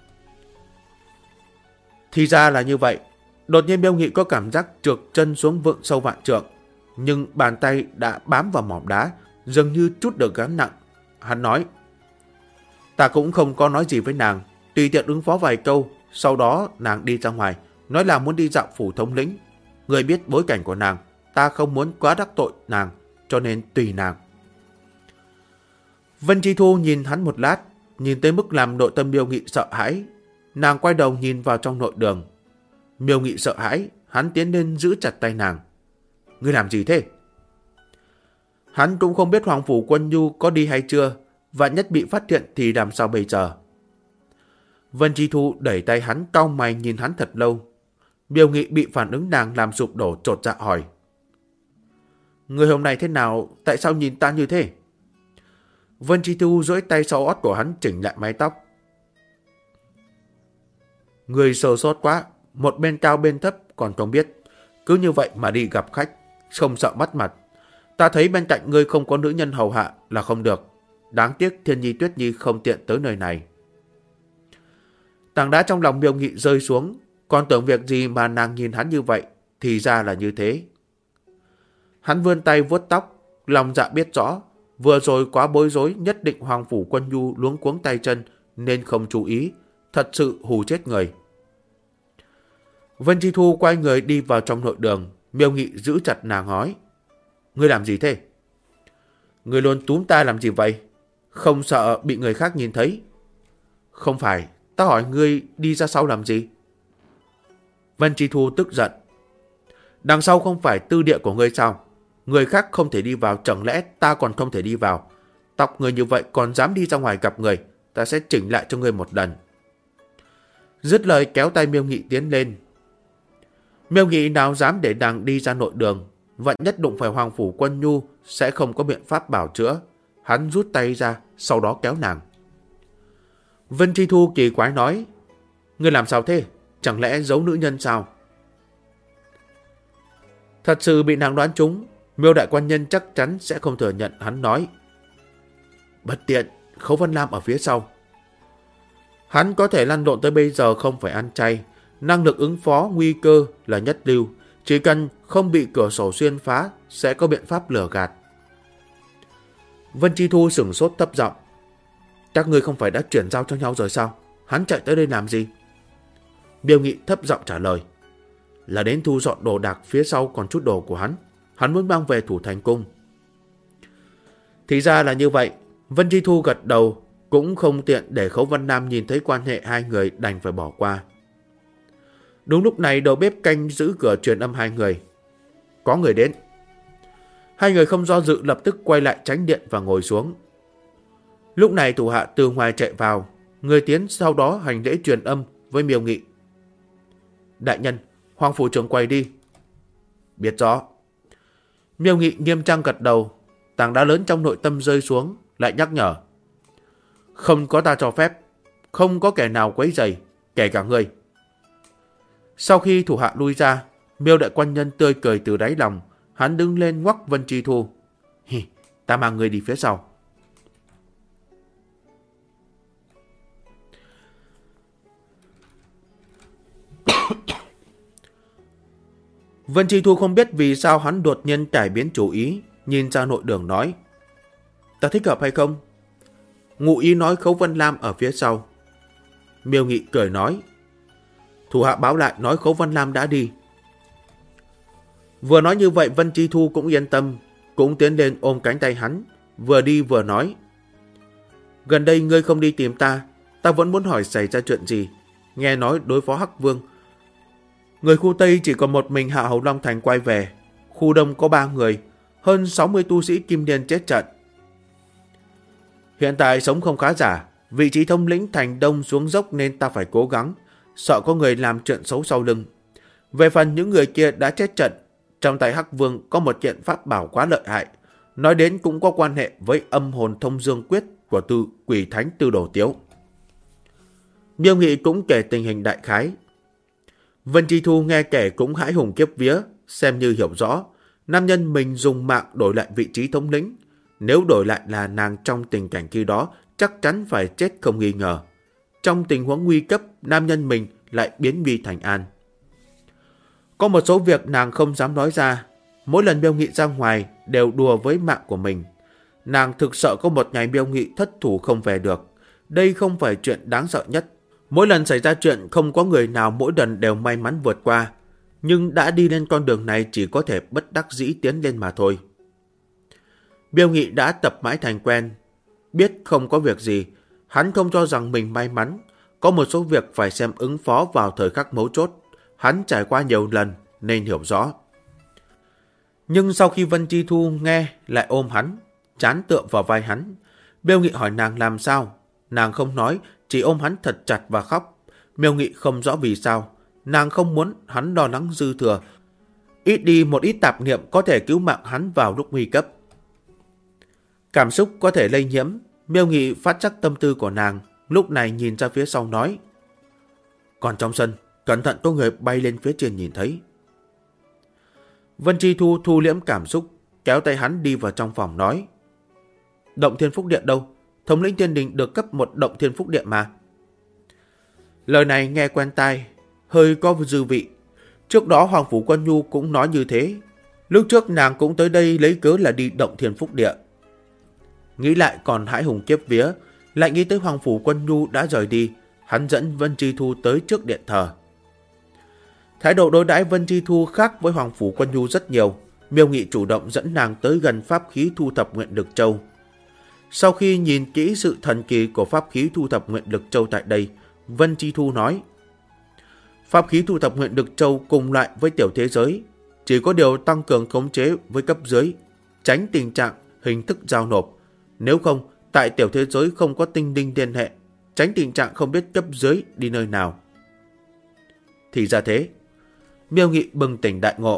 Thì ra là như vậy. Đột nhiên Miêu Nghị có cảm giác trượt chân xuống vượng sâu vạn trượng, nhưng bàn tay đã bám vào mỏm đá, dường như chút được gánh nặng. Hắn nói. Ta cũng không có nói gì với nàng, tùy tiện ứng phó vài câu. Sau đó nàng đi ra ngoài, nói là muốn đi dạo phủ thống lĩnh. Người biết bối cảnh của nàng, ta không muốn quá đắc tội nàng, cho nên tùy nàng. Vân Chi Thu nhìn hắn một lát, nhìn tới mức làm nội tâm Miêu Nghị sợ hãi. Nàng quay đầu nhìn vào trong nội đường. Miêu Nghị sợ hãi, hắn tiến lên giữ chặt tay nàng. Ngươi làm gì thế? Hắn cũng không biết Hoàng phủ Quân Nhu có đi hay chưa, vạn nhất bị phát hiện thì làm sao bây giờ? Vân Chi Thu đẩy tay hắn, cau mày nhìn hắn thật lâu. Miêu Nghị bị phản ứng nàng làm sụp đổ, chột dạ hỏi. Người hôm nay thế nào, tại sao nhìn ta như thế? Vân Chi Thu duỗi tay sau ót của hắn chỉnh lại mái tóc. Người sờ sốt quá, một bên cao bên thấp còn không biết. Cứ như vậy mà đi gặp khách, không sợ mất mặt. Ta thấy bên cạnh ngươi không có nữ nhân hầu hạ là không được. Đáng tiếc Thiên Nhi Tuyết Nhi không tiện tới nơi này. Tảng đá trong lòng Miêu Nghị rơi xuống, còn tưởng việc gì mà nàng nhìn hắn như vậy, thì ra là như thế. Hắn vươn tay vuốt tóc, lòng dạ biết rõ, vừa rồi quá bối rối, nhất định Hoàng phủ Quân Nhu luống cuống tay chân nên không chú ý, thật sự hù chết người. Vân Chi Thu quay người đi vào trong nội đường, Miêu Nghị giữ chặt nàng nói. Ngươi làm gì thế? Ngươi luôn túm ta làm gì vậy? Không sợ bị người khác nhìn thấy? Không phải, ta hỏi ngươi đi ra sau làm gì? Vân Chi Thu tức giận. Đằng sau không phải tư địa của ngươi sao? Người khác không thể đi vào, chẳng lẽ ta còn không thể đi vào? Tóc người như vậy còn dám đi ra ngoài gặp người, ta sẽ chỉnh lại cho ngươi một lần. Dứt lời kéo tay Miêu Nghị tiến lên. Miêu Nghị nào dám để nàng đi ra nội đường, vậy nhất đụng phải Hoàng phủ Quân Nhu sẽ không có biện pháp bảo chữa. Hắn rút tay ra, sau đó kéo nàng. Vân Chi Thu kỳ quái nói. Ngươi làm sao thế? Chẳng lẽ giấu nữ nhân sao? Thật sự bị nàng đoán trúng, Miêu đại quan nhân chắc chắn sẽ không thừa nhận. Hắn nói. Bất tiện, Khấu Vân Lam ở phía sau. Hắn có thể lăn lộn tới bây giờ không phải ăn chay, năng lực ứng phó nguy cơ là nhất lưu, chỉ cần không bị cửa sổ xuyên phá sẽ có biện pháp lừa gạt. Vân Chi Thu sửng sốt thấp giọng. Các ngươi không phải đã chuyển giao cho nhau rồi sao? Hắn chạy tới đây làm gì? Miêu Nghị thấp giọng trả lời. Là đến thu dọn đồ đạc, phía sau còn chút đồ của hắn. Hắn muốn mang về Thủ Thành Cung. Thì ra là như vậy. Vân Chi Thu gật đầu, cũng không tiện để Khấu Vân Nam nhìn thấy quan hệ hai người, đành phải bỏ qua. Đúng lúc này đầu bếp canh giữ cửa truyền âm hai người. Có người đến. Hai người không do dự lập tức quay lại tránh điện và ngồi xuống. Lúc này thủ hạ từ ngoài chạy vào, người tiến sau đó hành lễ truyền âm với Miêu Nghị. Đại nhân, Hoàng phủ trưởng quay đi. Biết rõ. Miêu Nghị nghiêm trang gật đầu, tảng đá lớn trong nội tâm rơi xuống, lại nhắc nhở. Không có ta cho phép, không có kẻ nào quấy rầy, kể cả ngươi. Sau khi thủ hạ lui ra, Miêu đại quan nhân tươi cười từ đáy lòng, hắn đứng lên ngoắc Vân Chi Thu. Hi, ta mang ngươi đi phía sau. Vân Chi Thu không biết vì sao hắn đột nhiên cải biến chủ ý, nhìn ra nội đường nói. Ta thích hợp hay không? Ngụ ý nói Khấu Vân Lam ở phía sau. Miêu Nghị cười nói. Thủ hạ báo lại nói Khấu Vân Lam đã đi. Vừa nói như vậy Vân Chi Thu cũng yên tâm, cũng tiến lên ôm cánh tay hắn, vừa đi vừa nói. Gần đây ngươi không đi tìm ta, ta vẫn muốn hỏi xảy ra chuyện gì. Nghe nói đối phó Hắc Vương, người khu Tây chỉ còn một mình Hạ Hầu Long Thành quay về, khu Đông có 3 người, hơn 60 tu sĩ Kim Điền chết trận. Hiện tại sống không khá giả, vị trí thống lĩnh thành Đông xuống dốc nên ta phải cố gắng, sợ có người làm chuyện xấu sau lưng. Về phần những người kia đã chết trận, trong tay Hắc Vương có một kiện pháp bảo quá lợi hại, nói đến cũng có quan hệ với âm hồn thông dương quyết của quỷ thánh Tư Đồ Tiếu. Miêu Nghị cũng kể tình hình đại khái. Vân Chi Thu nghe kể cũng hãi hùng kiếp vía, xem như hiểu rõ. Nam nhân mình dùng mạng đổi lại vị trí thống lĩnh. Nếu đổi lại là nàng trong tình cảnh khi đó, chắc chắn phải chết không nghi ngờ. Trong tình huống nguy cấp, nam nhân mình lại biến nguy thành an. Có một số việc nàng không dám nói ra. Mỗi lần Miêu Nghị ra ngoài đều đùa với mạng của mình. Nàng thực sợ có một ngày Miêu Nghị thất thủ không về được. Đây không phải chuyện đáng sợ nhất. Mỗi lần xảy ra chuyện không có người nào mỗi lần đều may mắn vượt qua. Nhưng đã đi lên con đường này chỉ có thể bất đắc dĩ tiến lên mà thôi. Miêu Nghị đã tập mãi thành quen. Biết không có việc gì, hắn không cho rằng mình may mắn. Có một số việc phải xem ứng phó vào thời khắc mấu chốt. Hắn trải qua nhiều lần nên hiểu rõ. Nhưng sau khi Vân Chi Thu nghe lại ôm hắn, trán tựa vào vai hắn. Miêu Nghị hỏi nàng làm sao. Nàng không nói, chỉ ôm hắn thật chặt và khóc. Miêu Nghị không rõ vì sao. Nàng không muốn hắn lo lắng dư thừa. Ít đi một ít tạp niệm có thể cứu mạng hắn vào lúc nguy cấp. Cảm xúc có thể lây nhiễm. Miêu Nghị phát giác tâm tư của nàng. Lúc này nhìn ra phía sau nói. Còn trong sân, cẩn thận có người bay lên phía trên nhìn thấy. Vân Chi Thu thu liễm cảm xúc, kéo tay hắn đi vào trong phòng nói. Động Thiên Phúc Điện đâu? Thống lĩnh Thiên Đình được cấp một Động Thiên Phúc Điện mà. Lời này nghe quen tai, hơi có dư vị. Trước đó Hoàng Phủ Quân Nhu cũng nói như thế. Lúc trước nàng cũng tới đây lấy cớ là đi Động Thiên Phúc Điện. Nghĩ lại còn hãi hùng kiếp vía, lại nghĩ tới Hoàng Phủ Quân Nhu đã rời đi. Hắn dẫn Vân Chi Thu tới trước điện thờ. Thái độ đối đãi Vân Chi Thu khác với Hoàng Phủ Quân Nhu rất nhiều. Miêu Nghị chủ động dẫn nàng tới gần pháp khí thu thập nguyện lực châu. Sau khi nhìn kỹ sự thần kỳ của pháp khí thu thập nguyện lực châu tại đây, Vân Chi Thu nói. Pháp khí thu thập nguyện lực châu cùng loại với tiểu thế giới, chỉ có điều tăng cường khống chế với cấp dưới, tránh tình trạng hình thức giao nộp. Nếu không, tại tiểu thế giới không có tinh linh liên hệ, tránh tình trạng không biết cấp dưới đi nơi nào. Thì ra thế. Miêu Nghị bừng tỉnh đại ngộ.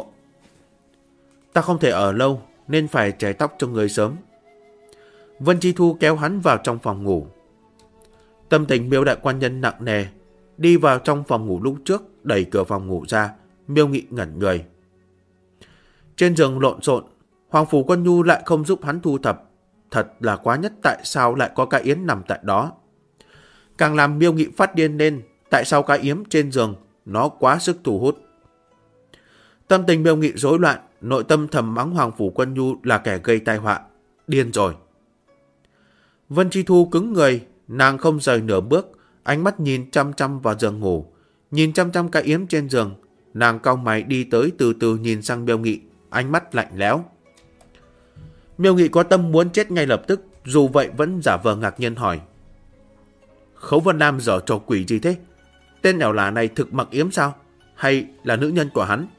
Ta không thể ở lâu nên phải chải tóc cho người sớm. Vân Chi Thu kéo hắn vào trong phòng ngủ. Tâm tình Miêu đại quan nhân nặng nề. Đi vào trong phòng ngủ lúc trước, đẩy cửa phòng ngủ ra. Miêu Nghị ngẩn người. Trên giường lộn xộn, Hoàng Phủ Quân Nhu lại không giúp hắn thu thập. Thật là quá nhất, tại sao lại có cái yếm nằm tại đó. Càng làm Miêu Nghị phát điên lên. Tại sao cái yếm trên giường nó quá sức thu hút. Tâm tình Miêu Nghị rối loạn, nội tâm thầm mắng Hoàng Phủ Quân Nhu là kẻ gây tai họa. Điên rồi. Vân Chi Thu cứng người, nàng không rời nửa bước, ánh mắt nhìn chăm chăm vào giường ngủ, nhìn chăm chăm cái yếm trên giường. Nàng cau mày đi tới từ từ nhìn sang Miêu Nghị, ánh mắt lạnh lẽo. Miêu Nghị có tâm muốn chết ngay lập tức, dù vậy vẫn giả vờ ngạc nhiên hỏi. Khấu Vân Nam giở trò quỷ gì thế? Tên ẻo là này thực mặc yếm sao? Hay là nữ nhân của hắn?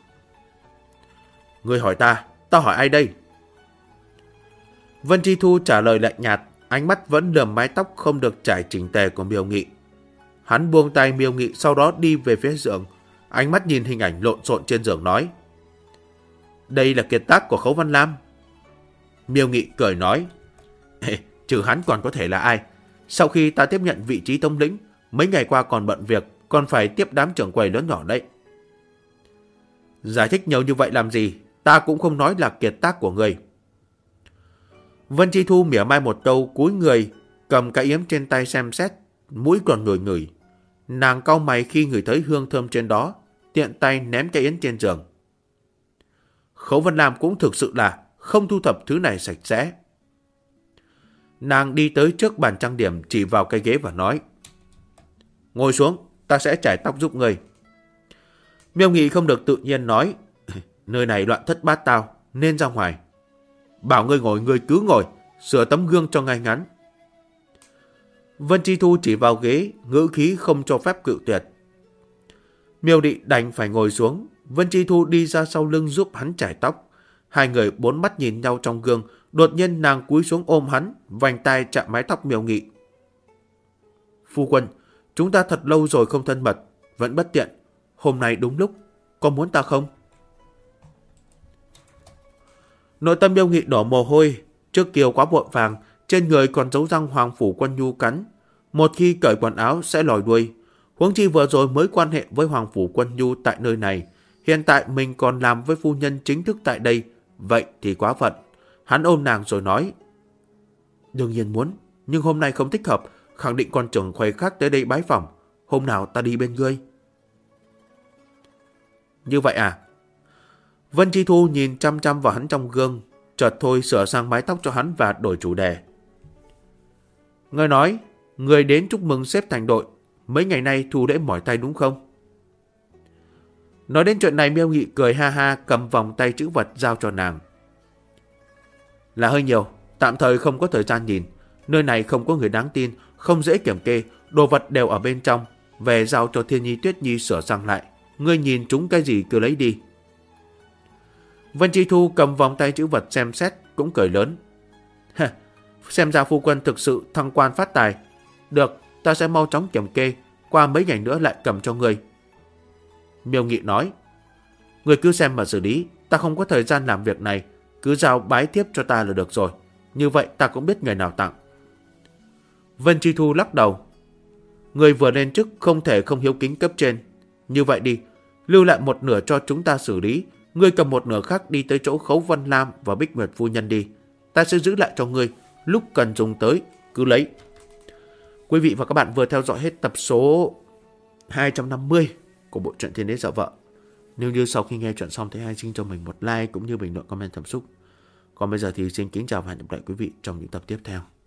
Người hỏi ta hỏi ai đây? Vân Chi Thu trả lời lạnh nhạt, ánh mắt vẫn lườm mái tóc không được trải chỉnh tề của Miêu Nghị. Hắn buông tay Miêu Nghị, sau đó đi về phía giường, ánh mắt nhìn hình ảnh lộn xộn trên giường nói. Đây là kiệt tác của Khấu Văn Lam. Miêu Nghị cười nói. Trừ hắn còn có thể là ai? Sau khi ta tiếp nhận vị trí thống lĩnh, mấy ngày qua còn bận việc, còn phải tiếp đám trưởng quầy lớn nhỏ đấy. Giải thích nhiều như vậy làm gì? Ta cũng không nói là kiệt tác của người. Vân Chi Thu mỉa mai một câu, cúi người cầm cái yếm trên tay xem xét, mũi còn ngửi ngửi. Nàng cau mày khi ngửi thấy hương thơm trên đó, tiện tay ném cái yếm trên giường. Khấu Vân Lam cũng thực sự là không thu thập thứ này sạch sẽ. Nàng đi tới trước bàn trang điểm, chỉ vào cái ghế và nói. Ngồi xuống, ta sẽ chải tóc giúp người. Miêu Nghị không được tự nhiên nói. Nơi này loạn thất bát tao, nên ra ngoài. Bảo ngươi ngồi, ngươi cứ ngồi, sửa tấm gương cho ngay ngắn. Vân Chi Thu chỉ vào ghế, ngữ khí không cho phép cự tuyệt. Miêu Nghị đành phải ngồi xuống. Vân Chi Thu đi ra sau lưng giúp hắn chải tóc. Hai người bốn mắt nhìn nhau trong gương. Đột nhiên nàng cúi xuống ôm hắn, vành tay chạm mái tóc Miêu Nghị. Phu quân, chúng ta thật lâu rồi không thân mật, vẫn bất tiện. Hôm nay đúng lúc, có muốn ta không? Nội tâm Miêu Nghị đổ mồ hôi. Trước Kiều quá vội vàng, trên người còn dấu răng Hoàng Phủ Quân Nhu cắn. Một khi cởi quần áo sẽ lòi đuôi. Huống chi vừa rồi mới quan hệ với Hoàng Phủ Quân Nhu tại nơi này. Hiện tại mình còn làm với phu nhân chính thức tại đây. Vậy thì quá phận. Hắn ôm nàng rồi nói: đương nhiên muốn, nhưng hôm nay không thích hợp. Khẳng định con trưởng khuê khác tới đây bái phỏng. Hôm nào ta đi bên ngươi. Như vậy à? Vân Chi Thu nhìn chăm chăm vào hắn trong gương, chợt thôi sửa sang mái tóc cho hắn và đổi chủ đề. Ngươi nói, người đến chúc mừng xếp thành đội. Mấy ngày nay Thu lễ mỏi tay đúng không? Nói đến chuyện này, Miêu Nghị cười ha ha, cầm vòng tay chữ vật giao cho nàng. Là hơi nhiều, tạm thời không có thời gian nhìn. Nơi này không có người đáng tin, không dễ kiểm kê, đồ vật đều ở bên trong. Về giao cho Thiên Nhi Tuyết Nhi sửa sang lại. Ngươi nhìn chúng cái gì cứ lấy đi. Vân Chi Thu cầm vòng tay chữ vật xem xét, cũng cười lớn. Xem ra phu quân thực sự thăng quan phát tài. Được, ta sẽ mau chóng kiểm kê, qua mấy ngày nữa lại cầm cho ngươi. Miêu Nghị nói: ngươi cứ xem mà xử lý, ta không có thời gian làm việc này, cứ giao bái tiếp cho ta là được rồi. Như vậy ta cũng biết người nào tặng. Vân Chi Thu lắc đầu: người vừa lên chức không thể không hiếu kính cấp trên. Như vậy đi, lưu lại một nửa cho chúng ta xử lý, ngươi cầm một nửa khác đi tới chỗ Khấu Vân Lam và Bích Nguyệt phu nhân đi. Ta sẽ giữ lại cho ngươi, lúc cần dùng tới, cứ lấy. Quý vị và các bạn vừa theo dõi hết tập số 250 của bộ truyện Thiên Đế Dạo Vợ. Nếu như sau khi nghe chuyện xong thấy hay, xin cho mình một like cũng như bình luận comment cảm xúc. Còn bây giờ thì xin kính chào và hẹn gặp lại quý vị trong những tập tiếp theo.